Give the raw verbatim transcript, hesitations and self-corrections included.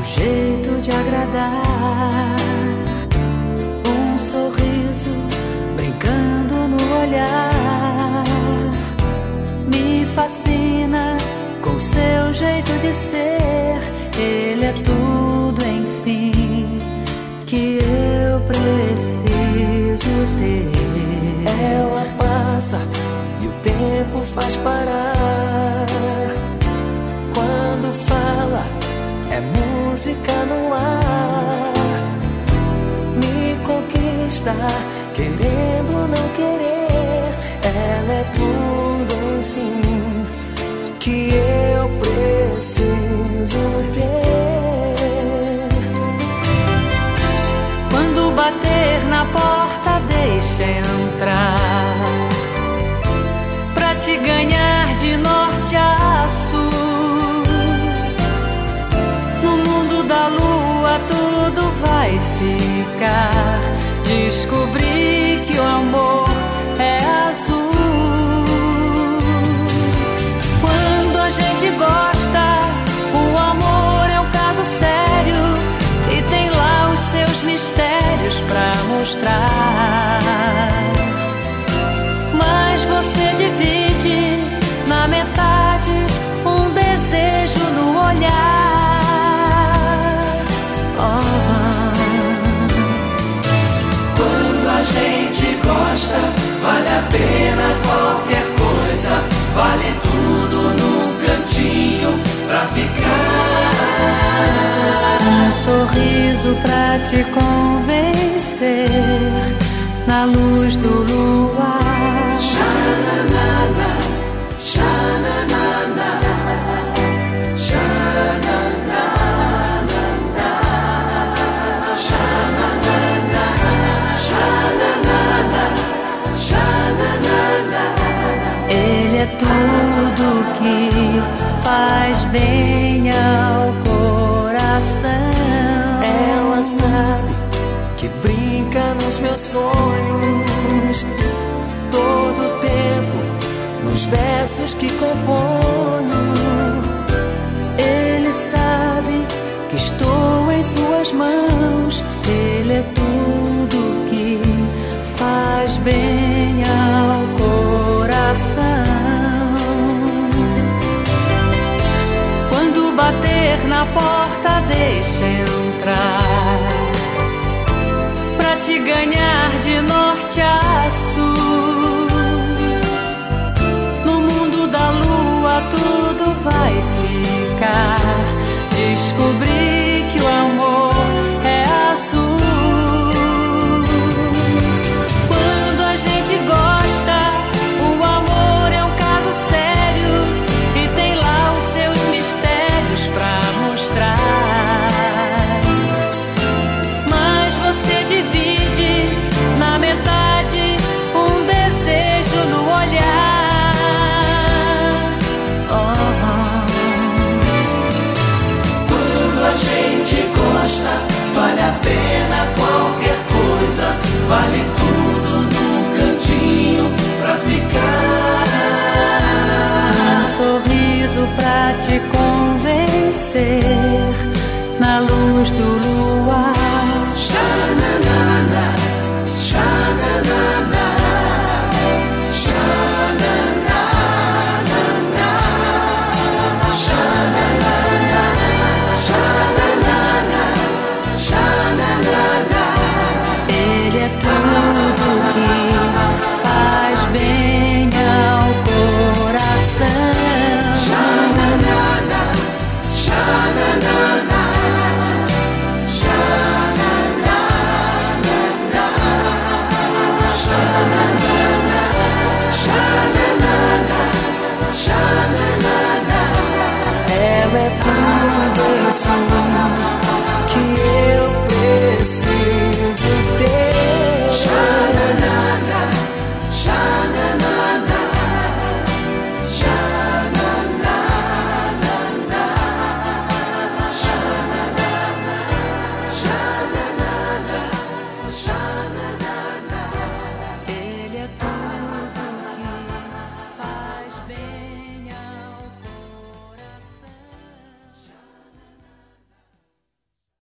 jeito de agradar, um sorriso brincando no olhar. Me fascina com seu jeito de ser, ele é tudo, enfim, que eu preciso ter. Ela passa e o tempo faz parar. Quando fala, é música no ar. Me conquista, querendo não querer. Ela é tudo, enfim, que eu preciso ter. Quando bater na porta, deixa entrar, pra te ganhar de norte a sul. No mundo da lua tudo vai ficar. Descobri que o amor é azul. Quando a gente gosta, o amor é um caso sério e tem lá os seus mistérios pra mostrar. Mas você divide na metade um desejo no olhar. Oh. Quando a gente gosta, vale a pena qualquer coisa. Vale tudo num cantinho pra ficar. Um sorriso pra te convencer na luz do luar. Xananana, xananana, xananana, xananana, xananana, xananana. Ele é tudo que faz bem ao coração. Ela sabe que brinca nos meus sonhos, todo tempo nos versos que componho. Ele sabe que estou em suas mãos. Ele é tudo que faz bem ao coração. Quando bater na porta, deixa entrar, pra te ganhar de norte a sul. No mundo da lua tudo vai ficar. Descobri que o amor é azul. Quando a gente gosta, o amor é um caso sério e tem lá os seus mistérios pra mostrar. Mas você divide na metade um desejo no olhar. Oh. Quando a gente gosta, vale a pena qualquer coisa. Vale tudo num cantinho pra ficar. Um sorriso pra te convencer na luz do luar.